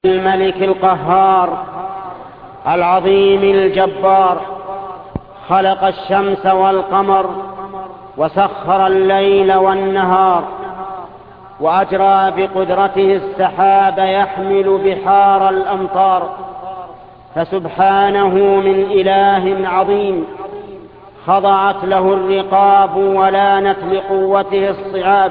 الملك القهار العظيم الجبار، خلق الشمس والقمر وسخر الليل والنهار، وأجرى بقدرته السحاب يحمل بحار الأمطار. فسبحانه من إله عظيم خضعت له الرقاب ولانت لقوته الصعاب.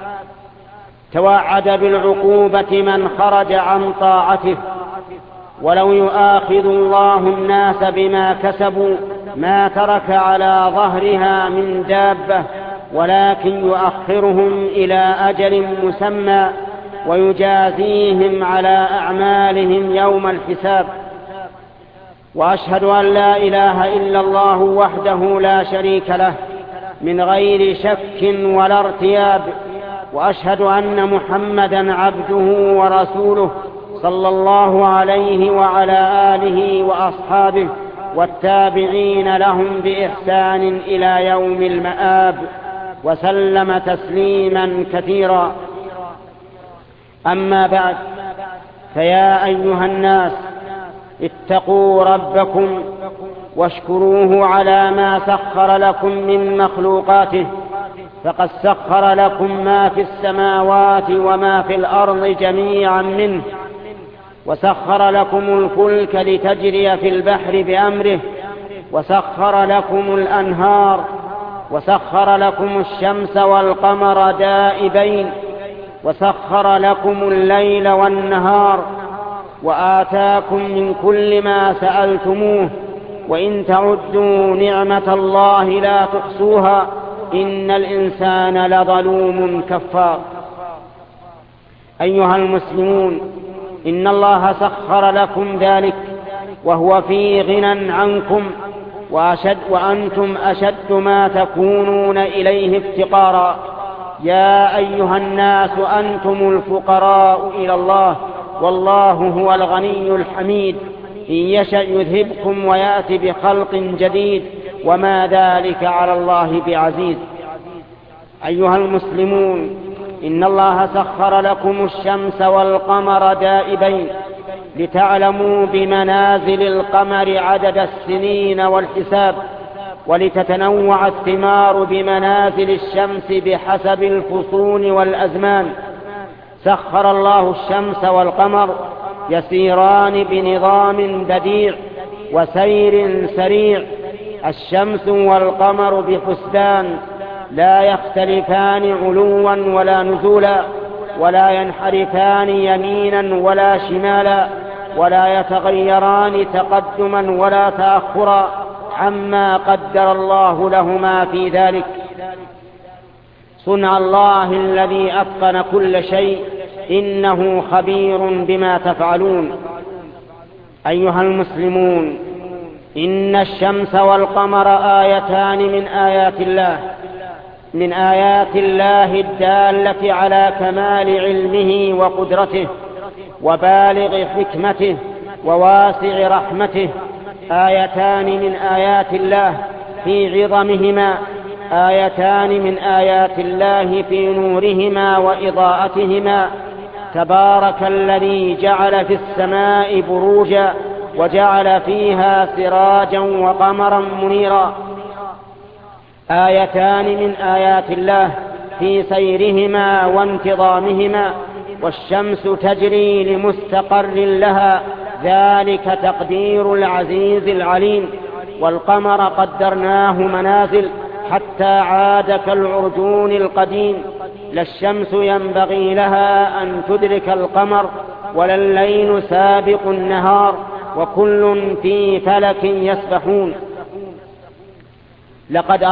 توعد بالعقوبة من خرج عن طاعته، ولو يؤاخذ الله الناس بما كسبوا ما ترك على ظهرها من دابة، ولكن يؤخرهم إلى أجل مسمى ويجازيهم على أعمالهم يوم الحساب. وأشهد أن لا إله إلا الله وحده لا شريك له من غير شك ولا ارتياب، وأشهد أن محمدًا عبده ورسوله صلى الله عليه وعلى آله وأصحابه والتابعين لهم بإحسان إلى يوم المآب، وسلم تسليمًا كثيرا. أما بعد، فيا أيها الناس اتقوا ربكم واشكروه على ما سخر لكم من مخلوقاته، فقد سخر لكم ما في السماوات وما في الأرض جميعا منه، وسخر لكم الفلك لتجري في البحر بأمره، وسخر لكم الأنهار، وسخر لكم الشمس والقمر دائبين، وسخر لكم الليل والنهار، وآتاكم من كل ما سألتموه، وإن تعدوا نعمة الله لا تحصوها، إن الإنسان لظلوم كفار. أيها المسلمون، إن الله سخر لكم ذلك وهو في غنى عنكم، وأنتم أشد ما تكونون إليه افتقارا. يا أيها الناس أنتم الفقراء إلى الله، والله هو الغني الحميد، إن يشأ يذهبكم ويأتي بخلق جديد، وما ذلك على الله بعزيز. أيها المسلمون، إن الله سخر لكم الشمس والقمر دائبين لتعلموا بمنازل القمر عدد السنين والحساب، ولتتنوع الثمار بمنازل الشمس بحسب الفصول والأزمان. سخر الله الشمس والقمر يسيران بنظام بديع وسير سريع. الشمس والقمر بحسبان لا يختلفان علوا ولا نزولا، ولا ينحرفان يمينا ولا شمالا، ولا يتغيران تقدما ولا تأخرا عما قدر الله لهما في ذلك. صنع الله الذي أتقن كل شيء، إنه خبير بما تفعلون. أيها المسلمون، إن الشمس والقمر آيتان من آيات الله الدالة على كمال علمه وقدرته وبالغ حكمته وواسع رحمته. آيتان من آيات الله في عظمهما، آيتان من آيات الله في نورهما وإضاءتهما. تبارك الذي جعل في السماء بروجا وجعل فيها سراجا وقمرا منيرا. آيتان من آيات الله في سيرهما وانتظامهما. والشمس تجري لمستقر لها، ذلك تقدير العزيز العليم. والقمر قدرناه منازل حتى عاد كالعرجون القديم. لا الشمس ينبغي لها أن تدرك القمر، ولا الليل سابق النهار، وكل في فلك يسبحون. لقد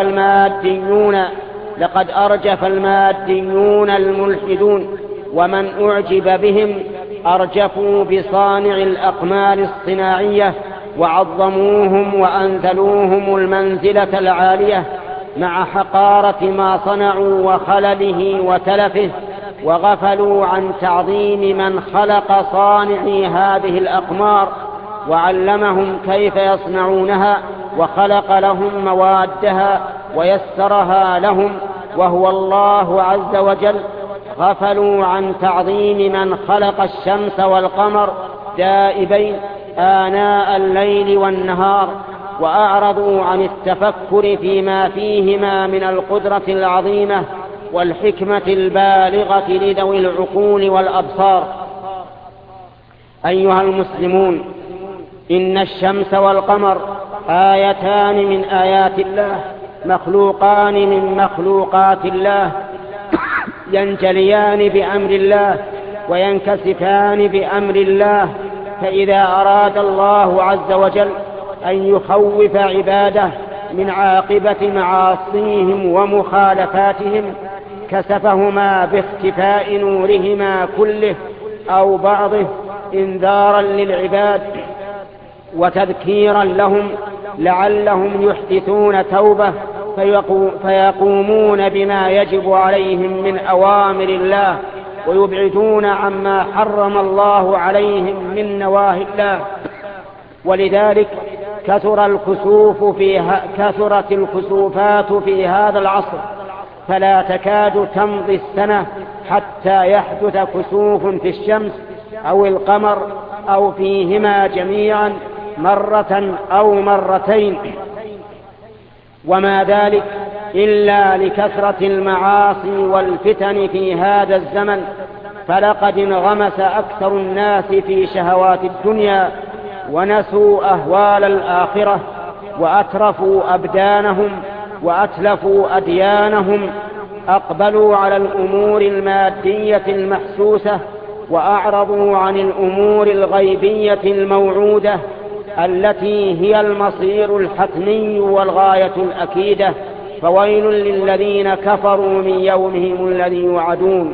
أرجف الماديون الملحدون، ومن أعجب بهم أرجفوا بصانع الأقمار الصناعية، وعظموهم وأنزلوهم المنزلة العالية مع حقارة ما صنعوا وخلله وتلفه، وغفلوا عن تعظيم من خلق صانعي هذه الأقمار وعلمهم كيف يصنعونها، وخلق لهم موادها ويسرها لهم، وهو الله عز وجل. غفلوا عن تعظيم من خلق الشمس والقمر دائبين آناء الليل والنهار، وأعرضوا عن التفكر فيما فيهما من القدرة العظيمة والحكمة البالغة لذوي العقول والأبصار. أيها المسلمون، إن الشمس والقمر آيتان من آيات الله، مخلوقان من مخلوقات الله، ينجليان بأمر الله وينكسفان بأمر الله. فإذا أراد الله عز وجل أن يخوف عباده من عاقبة معاصيهم ومخالفاتهم كسفهما باختفاء نورهما كله أو بعضه، إنذارا للعباد وتذكيرا لهم لعلهم يحدثون توبة فيقومون بما يجب عليهم من أوامر الله، ويبعدون عما حرم الله عليهم من نواهي الله. ولذلك كثرت الكسوفات في هذا العصر، فلا تكاد تمضي السنة حتى يحدث كسوف في الشمس أو القمر أو فيهما جميعا مرة أو مرتين، وما ذلك إلا لكثرة المعاصي والفتن في هذا الزمن. فلقد انغمس أكثر الناس في شهوات الدنيا ونسوا أهوال الآخرة، وأترفوا أبدانهم وأتلفوا أديانهم، أقبلوا على الأمور المادية المحسوسة وأعرضوا عن الأمور الغيبية الموعودة التي هي المصير الحتمي والغاية الأكيدة. فويل للذين كفروا من يومهم الذي يوعدون.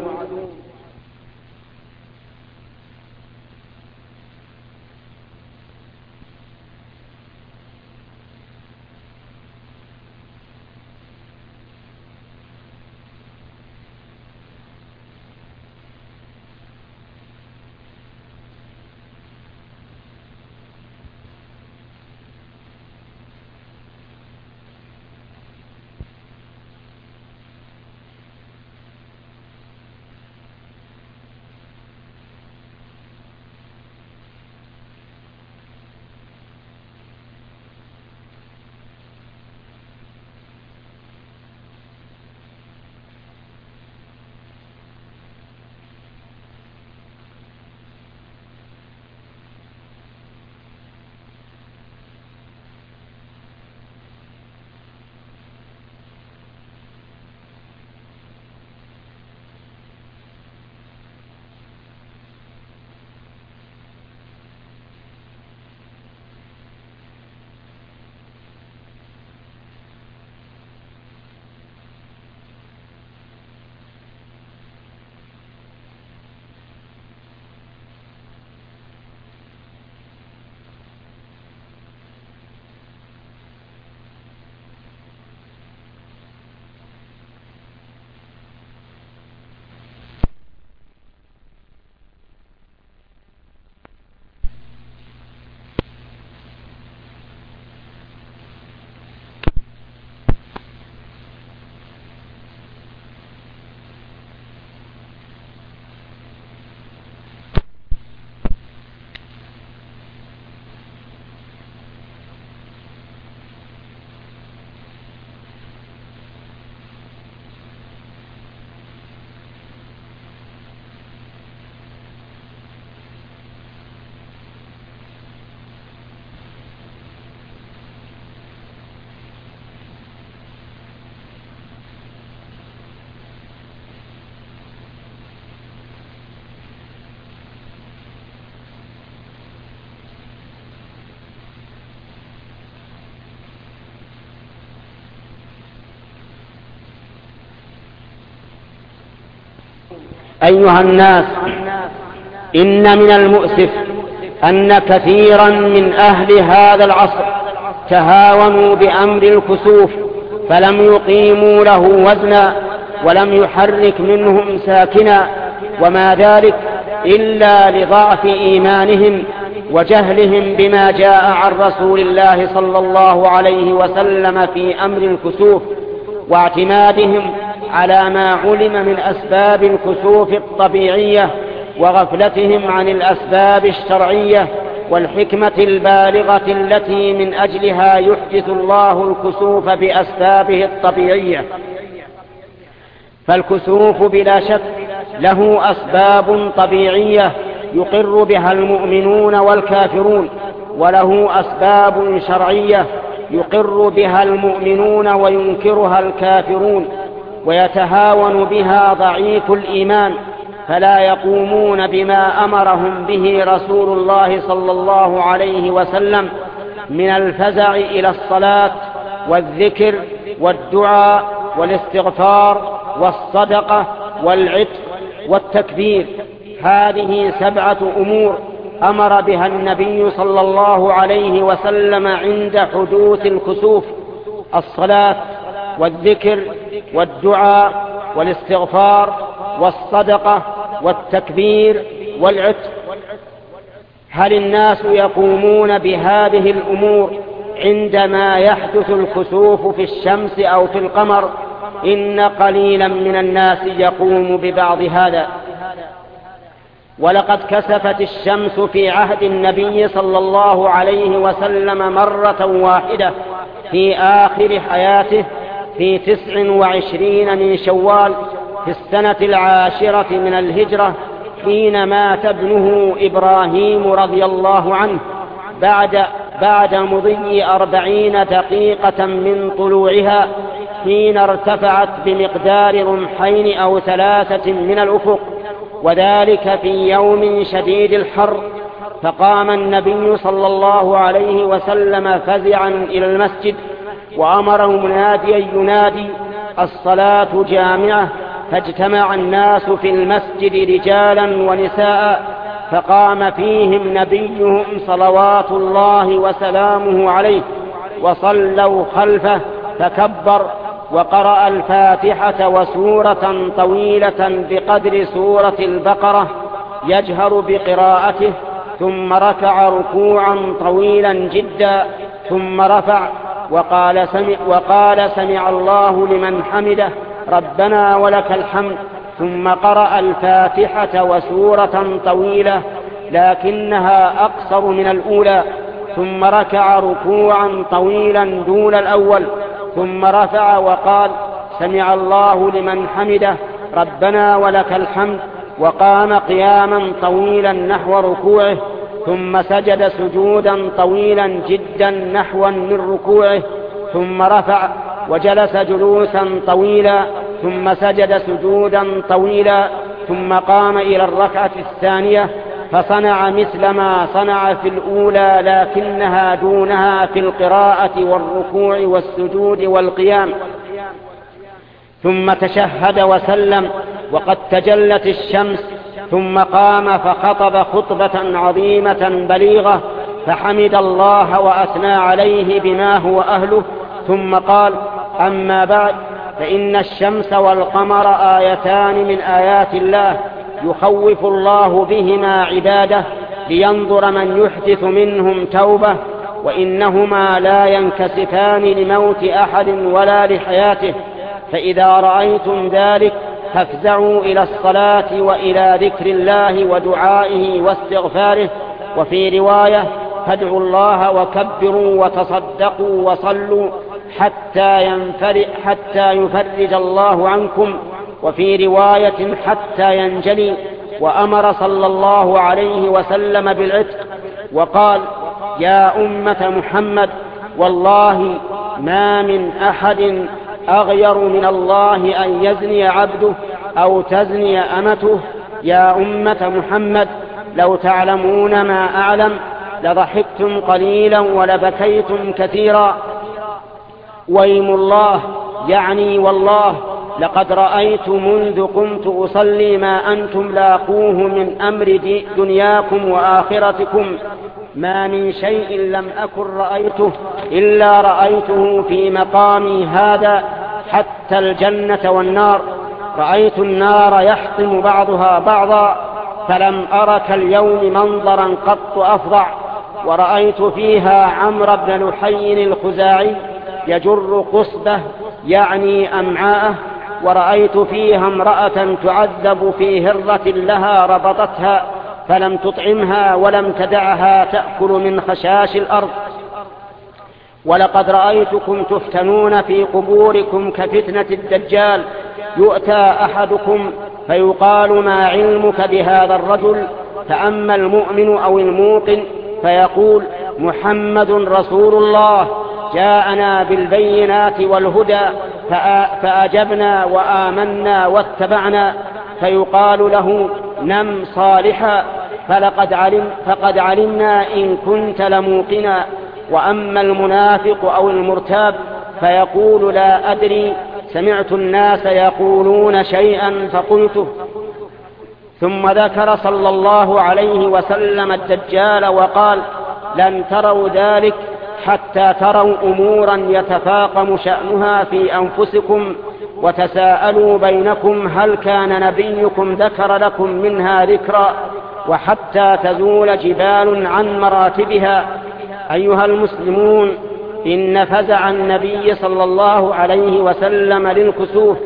أيها الناس، إن من المؤسف أن كثيرا من أهل هذا العصر تهاونوا بأمر الكسوف، فلم يقيموا له وزنا ولم يحرك منهم ساكنا، وما ذلك إلا لضعف إيمانهم وجهلهم بما جاء عن رسول الله صلى الله عليه وسلم في أمر الكسوف، واعتمادهم على ما علم من أسباب الكسوف الطبيعية وغفلتهم عن الأسباب الشرعية والحكمة البالغة التي من أجلها يحدث الله الكسوف بأسبابه الطبيعية. فالكسوف بلا شك له أسباب طبيعية يقر بها المؤمنون والكافرون، وله أسباب شرعية يقر بها المؤمنون وينكرها الكافرون، ويتهاون بها ضعيف الإيمان، فلا يقومون بما أمرهم به رسول الله صلى الله عليه وسلم من الفزع إلى الصلاة والذكر والدعاء والاستغفار والصدقة والعتق والتكبير. هذه 7 أمور أمر بها النبي صلى الله عليه وسلم عند حدوث الكسوف: الصلاة والذكر والدعاء والاستغفار والصدقة والتكبير والعتق. هل الناس يقومون بهذه الأمور عندما يحدث الكسوف في الشمس أو في القمر؟ إن قليلا من الناس يقوم ببعض هذا. ولقد كسفت الشمس في عهد النبي صلى الله عليه وسلم مرة واحدة في آخر حياته في 29 من شوال في السنة 10 من الهجرة، حين مات ابنه إبراهيم رضي الله عنه بعد مضي 40 دقيقة من طلوعها، حين ارتفعت بمقدار رمحين أو 3 من الأفق، وذلك في يوم شديد الحر. فقام النبي صلى الله عليه وسلم فزعا إلى المسجد، وأمره مناديا ينادي: الصلاة جامعة. فاجتمع الناس في المسجد رجالا ونساء، فقام فيهم نبيهم صلوات الله وسلامه عليه، وصلوا خلفه، فكبر وقرأ الفاتحة وسورة طويلة بقدر سورة البقرة يجهر بقراءته، ثم ركع ركوعا طويلا جدا، ثم رفع وقال سمع الله لمن حمده ربنا ولك الحمد، ثم قرأ الفاتحة وسورة طويلة لكنها أقصر من الأولى، ثم ركع ركوعا طويلا دون الأول، ثم رفع وقال سمع الله لمن حمده ربنا ولك الحمد، وقام قياما طويلا نحو ركوعه، ثم سجد سجودا طويلا جدا نحوا من ركوعه، ثم رفع وجلس جلوسا طويلا، ثم سجد سجودا طويلا، ثم قام إلى الركعة الثانية فصنع مثل ما صنع في الأولى لكنها دونها في القراءة والركوع والسجود والقيام، ثم تشهد وسلم وقد تجلت الشمس، ثم قام فخطب خطبة عظيمة بليغة، فحمد الله وأثنى عليه بما هو أهله، ثم قال: أما بعد، فإن الشمس والقمر آيتان من آيات الله يخوف الله بهما عباده لينظر من يحدث منهم توبة، وإنهما لا ينكسفان لموت أحد ولا لحياته، فإذا رأيتم ذلك فافزعوا إلى الصلاة وإلى ذكر الله ودعائه واستغفاره. وفي رواية: فادعوا الله وكبروا وتصدقوا وصلوا حتى يفرج الله عنكم، وفي رواية حتى ينجلي. وأمر صلى الله عليه وسلم بالعتق، وقال: يا أمة محمد، والله ما من أحد أغير من الله أن يزني عبده أو تزني أمته. يا أمة محمد، لو تعلمون ما أعلم لضحكتم قليلا ولبكيتم كثيرا. ويم الله، يعني والله، لقد رأيت منذ قمت أصلي ما أنتم لاقوه من أمر دنياكم وآخرتكم، ما من شيء لم أكن رأيته إلا رأيته في مقامي هذا، حتى الجنة والنار. رأيت النار يحطم بعضها بعضا، فلم أرك اليوم منظرا قط أفظع. ورأيت فيها عمرو بن لحي الخزاعي يجر قصبه، يعني أمعاءه، ورأيت فيها امرأة تعذب في هرة لها ربطتها فلم تطعمها ولم تدعها تأكل من خشاش الأرض. ولقد رأيتكم تفتنون في قبوركم كفتنة الدجال، يؤتى أحدكم فيقال ما علمك بهذا الرجل، فأما المؤمن أو الموقن فيقول محمد رسول الله جاءنا بالبينات والهدى فأجبنا وآمنا واتبعنا، فيقال له نم صالحا فقد علمنا إن كنت لموقنا. وأما المنافق أو المرتاب فيقول لا أدري، سمعت الناس يقولون شيئا فقلته. ثم ذكر صلى الله عليه وسلم الدجال وقال لن تروا ذلك حتى تروا أمورا يتفاقم شأنها في أنفسكم وتساءلوا بينكم هل كان نبيكم ذكر لكم منها ذكرا، وحتى تزول جبال عن مراتبها. أيها المسلمون، إن فزع النبي صلى الله عليه وسلم للكسوف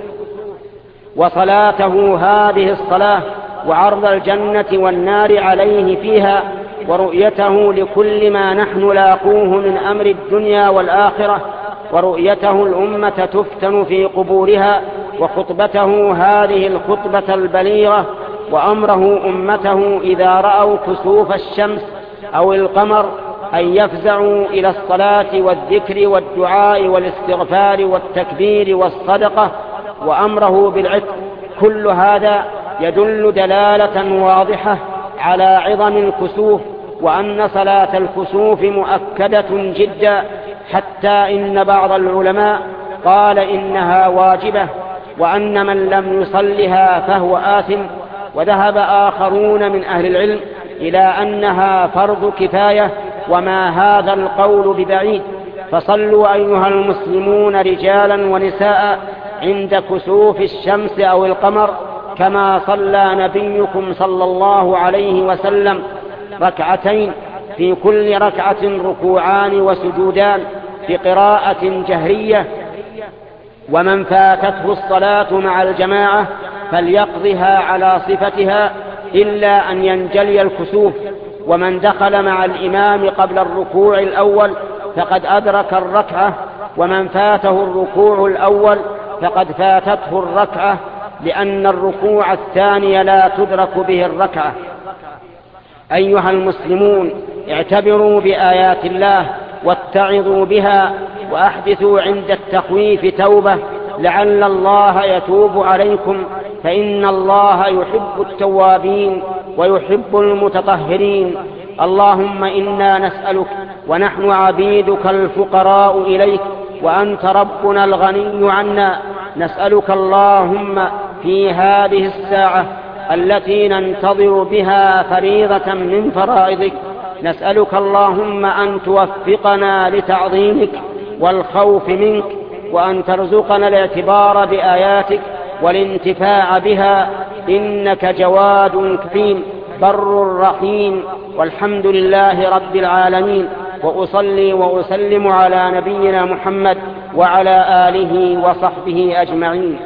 وصلاته هذه الصلاة وعرض الجنة والنار عليه فيها ورؤيته لكل ما نحن لاقوه من أمر الدنيا والآخرة، ورؤيته الأمة تفتن في قبورها، وخطبته هذه الخطبة البليغة، وأمره أمته إذا رأوا كسوف الشمس أو القمر أن يفزعوا إلى الصلاة والذكر والدعاء والاستغفار والتكبير والصدقة، وأمره بالعتق. كل هذا يدل دلالة واضحة على عظم الكسوف، وأن صلاة الكسوف مؤكدة جدا، حتى إن بعض العلماء قال إنها واجبة، وأن من لم يصلها فهو آثم. وذهب آخرون من أهل العلم إلى أنها فرض كفاية، وما هذا القول ببعيد. فصلوا أيها المسلمون رجالا ونساء عند كسوف الشمس أو القمر كما صلى نبيكم صلى الله عليه وسلم ركعتين، في كل ركعة ركوعان وسجودان بقراءة جهرية. ومن فاتته الصلاة مع الجماعة فليقضها على صفتها إلا أن ينجلي الكسوف. ومن دخل مع الإمام قبل الركوع الأول فقد أدرك الركعة، ومن فاته الركوع الأول فقد فاتته الركعة، لأن الركوع الثاني لا تدرك به الركعة. أيها المسلمون، اعتبروا بآيات الله واتعظوا بها، وأحدثوا عند التخويف توبة لعل الله يتوب عليكم، فإن الله يحب التوابين ويحب المتطهرين. اللهم إنا نسألك ونحن عبيدك الفقراء إليك وأنت ربنا الغني عنا، نسألك اللهم في هذه الساعة التي ننتظر بها فريضة من فرائضك، نسألك اللهم أن توفقنا لتعظيمك والخوف منك، وأن ترزقنا الاعتبار بآياتك والانتفاع بها، إنك جواد كريم بر رحيم. والحمد لله رب العالمين، وأصلي وأسلم على نبينا محمد وعلى آله وصحبه أجمعين.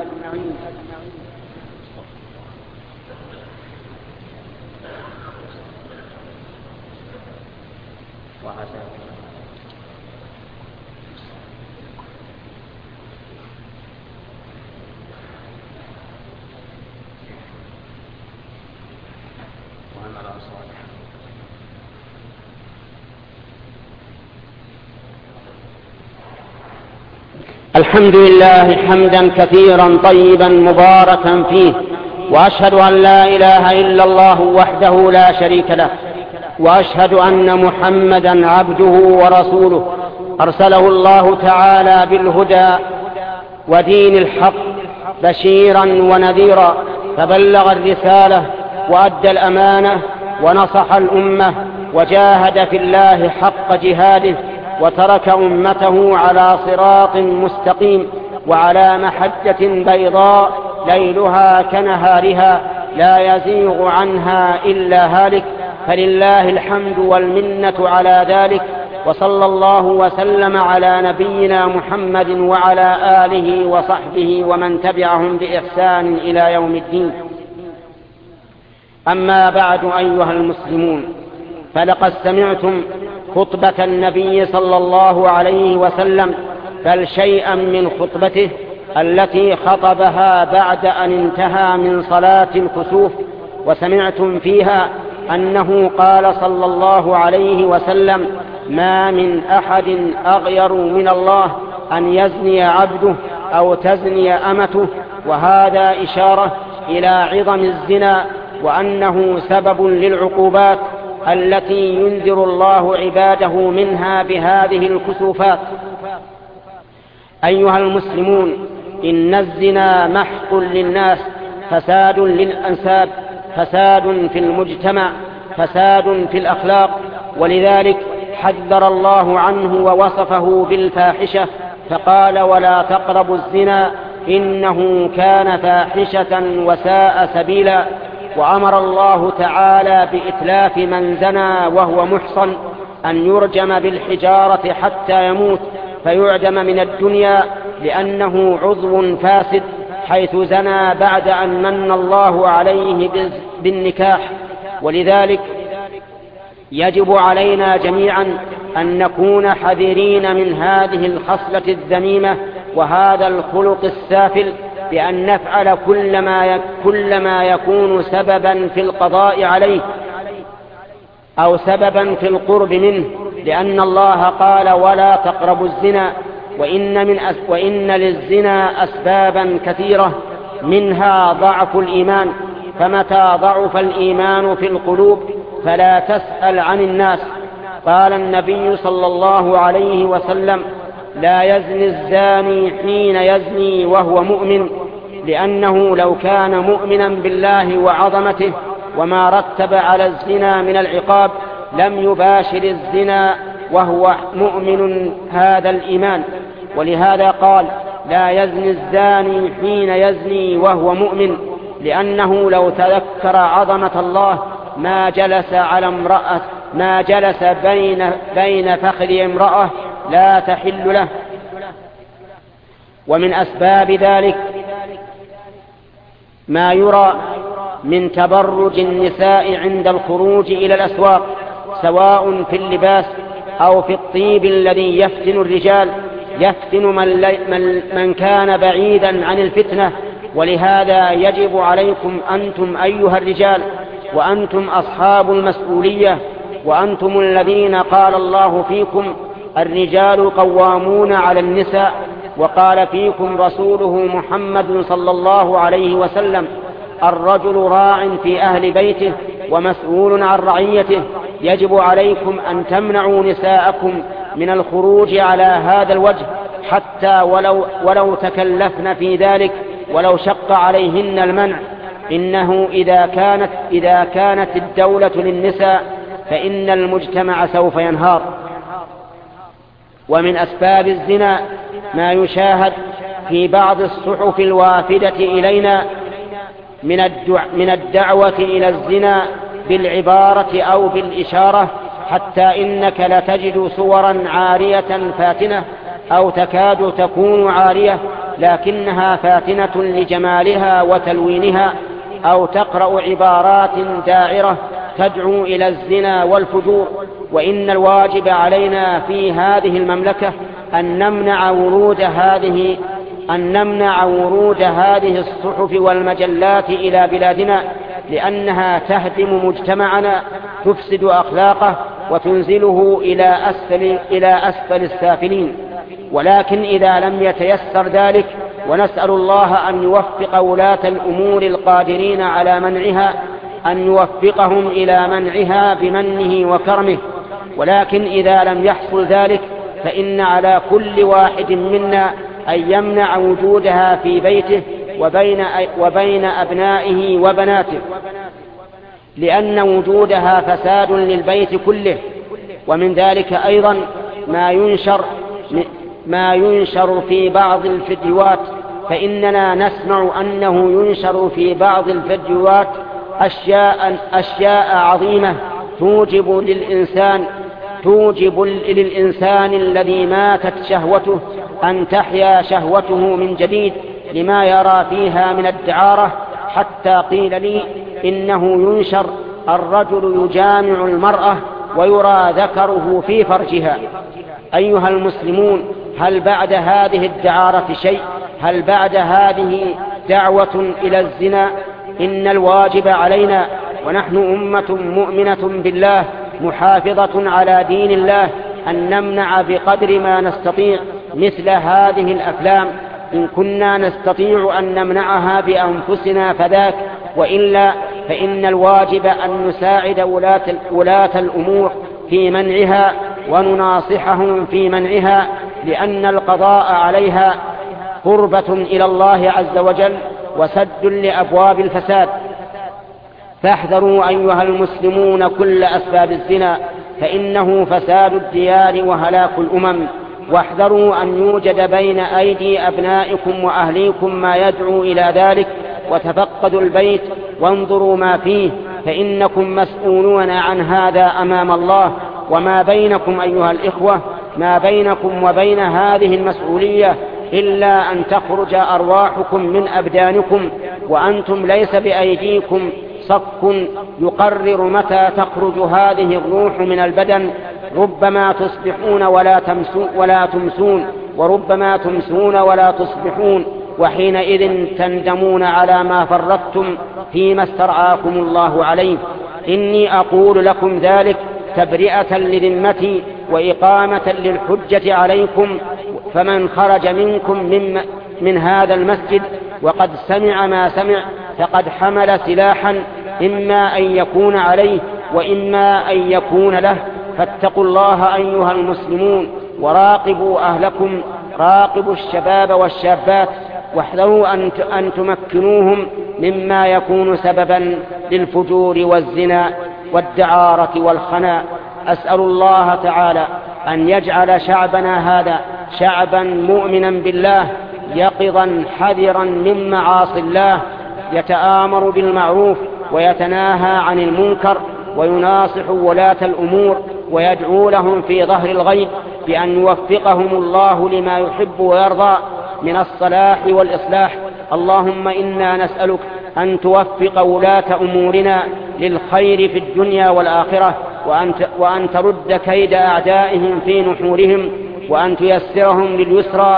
الحمد لله حمدا كثيرا طيبا مباركا فيه، وأشهد أن لا إله إلا الله وحده لا شريك له، وأشهد أن محمدا عبده ورسوله أرسله الله تعالى بالهدى ودين الحق بشيرا ونذيرا، فبلغ الرسالة وأدى الأمانة ونصح الأمة وجاهد في الله حق جهاده، وترك أمته على صراط مستقيم وعلى محجة بيضاء ليلها كنهارها لا يزيغ عنها إلا هالك، فلله الحمد والمنة على ذلك. وصلى الله وسلم على نبينا محمد وعلى آله وصحبه ومن تبعهم بإحسان إلى يوم الدين. أما بعد أيها المسلمون، فلقد سمعتم خطبة النبي صلى الله عليه وسلم، بل شيئا من خطبته التي خطبها بعد أن انتهى من صلاة الكسوف، وسمعتم فيها أنه قال صلى الله عليه وسلم: ما من أحد أغير من الله أن يزني عبده أو تزني أمته، وهذا إشارة إلى عظم الزنا وأنه سبب للعقوبات التي ينذر الله عباده منها بهذه الكسوفات. أيها المسلمون، إن الزنا محق للناس، فساد للأنساب، فساد في المجتمع، فساد في الأخلاق، ولذلك حذر الله عنه ووصفه بالفاحشة فقال: ولا تقربوا الزنا إنه كان فاحشة وساء سبيلا. وأمر الله تعالى بإتلاف من زنى وهو محصن أن يرجم بالحجارة حتى يموت فيعدم من الدنيا، لأنه عضو فاسد حيث زنى بعد أن من الله عليه بالنكاح. ولذلك يجب علينا جميعا أن نكون حذرين من هذه الخصلة الذميمة وهذا الخلق السافل، بأن نفعل كل ما يكون سببا في القضاء عليه أو سببا في القرب منه، لأن الله قال: ولا تقربوا الزنا. وإن للزنا أسبابا كثيرة، منها ضعف الإيمان، فمتى ضعف الإيمان في القلوب فلا تسأل عن الناس. قال النبي صلى الله عليه وسلم: لا يزني الزاني حين يزني وهو مؤمن، لأنه لو كان مؤمنا بالله وعظمته وما رتب على الزنا من العقاب لم يباشر الزنا وهو مؤمن هذا الإيمان. ولهذا قال: لا يزني الزاني حين يزني وهو مؤمن، لأنه لو تذكر عظمة الله ما جلس بين فخذ امرأة لا تحل له. ومن أسباب ذلك ما يرى من تبرج النساء عند الخروج إلى الأسواق، سواء في اللباس أو في الطيب الذي يفتن الرجال، يفتن من كان بعيدا عن الفتنة. ولهذا يجب عليكم أنتم أيها الرجال، وأنتم أصحاب المسؤولية، وأنتم الذين قال الله فيكم: الرجال قوامون على النساء، وقال فيكم رسوله محمد صلى الله عليه وسلم: الرجل راع في أهل بيته ومسؤول عن رعيته. يجب عليكم أن تمنعوا نساءكم من الخروج على هذا الوجه، حتى ولو تكلفن في ذلك، ولو شق عليهن المنع. إنه إذا كانت الدولة للنساء فإن المجتمع سوف ينهار. ومن أسباب الزنا ما يشاهد في بعض الصحف الوافدة إلينا من الدعوة إلى الزنا بالعبارة أو بالإشارة، حتى إنك لتجد صورا عارية فاتنة أو تكاد تكون عارية لكنها فاتنة لجمالها وتلوينها، أو تقرأ عبارات داعرة تدعو إلى الزنا والفجور. وإن الواجب علينا في هذه المملكة أن نمنع ورود هذه الصحف والمجلات إلى بلادنا، لأنها تهدم مجتمعنا، تفسد أخلاقه وتنزله إلى أسفل السافلين. ولكن إذا لم يتيسر ذلك، ونسأل الله أن يوفق ولاة الأمور القادرين على منعها، أن يوفقهم إلى منعها بمنه وكرمه. ولكن إذا لم يحصل ذلك فإن على كل واحد منا أن يمنع وجودها في بيته وبين أبنائه وبناته، لأن وجودها فساد للبيت كله. ومن ذلك أيضا ما ينشر في بعض الفيديوهات، فإننا نسمع أنه ينشر في بعض الفيديوهات أشياء عظيمة توجب للإنسان توجب للإنسان الذي ماتت شهوته أن تحيا شهوته من جديد لما يرى فيها من الدعارة، حتى قيل لي إنه ينشر الرجل يجامع المرأة ويرى ذكره في فرجها. أيها المسلمون، هل بعد هذه الدعارة شيء؟ هل بعد هذه دعوة إلى الزنا؟ إن الواجب علينا ونحن أمة مؤمنة بالله محافظة على دين الله أن نمنع بقدر ما نستطيع مثل هذه الأفلام. إن كنا نستطيع أن نمنعها بأنفسنا فذاك، وإلا فإن الواجب أن نساعد ولاة الأمور في منعها ونناصحهم في منعها، لأن القضاء عليها قربة إلى الله عز وجل وسد لأبواب الفساد. فاحذروا أيها المسلمون كل أسباب الزنا، فإنه فساد الديار وهلاك الأمم. واحذروا أن يوجد بين أيدي أبنائكم وأهليكم ما يدعو إلى ذلك، وتفقدوا البيت وانظروا ما فيه، فإنكم مسؤولون عن هذا أمام الله. وما بينكم أيها الإخوة، ما بينكم وبين هذه المسؤولية إلا أن تخرج أرواحكم من أبدانكم، وأنتم ليس بأيديكم صك يقرر متى تخرج هذه الروح من البدن. ربما تصبحون ولا تمسون، وربما تمسون ولا تصبحون، وحينئذ تندمون على ما فرطتم فيما استرعاكم الله عليه. إني أقول لكم ذلك تبرئة لذمتي وإقامة للحجة عليكم. فمن خرج منكم من هذا المسجد وقد سمع ما سمع فقد حمل سلاحا، إما أن يكون عليه وإما أن يكون له. فاتقوا الله أيها المسلمون، وراقبوا أهلكم، راقبوا الشباب والشابات، واحذروا أن تمكنوهم مما يكون سببا للفجور والزنا والدعارة والخنا. أسأل الله تعالى أن يجعل شعبنا هذا شعبا مؤمنا بالله، يقظا حذرا من معاصي الله، يتآمر بالمعروف ويتناهى عن المنكر، ويناصح ولاة الأمور ويدعو لهم في ظهر الغيب بأن يوفقهم الله لما يحب ويرضى من الصلاح والإصلاح. اللهم إنا نسألك أن توفق ولاة أمورنا للخير في الدنيا والآخرة، وأن ترد كيد أعدائهم في نحورهم، وأن تيسرهم لليسرى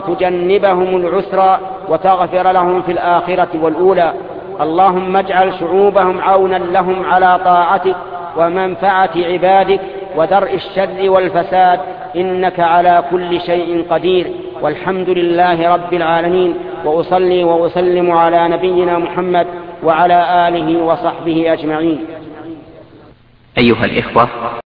وتجنبهم العسرى، وتغفر لهم في الآخرة والأولى. اللهم اجعل شعوبهم عونا لهم على طاعتك ومنفعة عبادك ودرء الشر والفساد، إنك على كل شيء قدير. والحمد لله رب العالمين، وأصلي وأسلم على نبينا محمد وعلى آله وصحبه أجمعين. أيها الإخوة،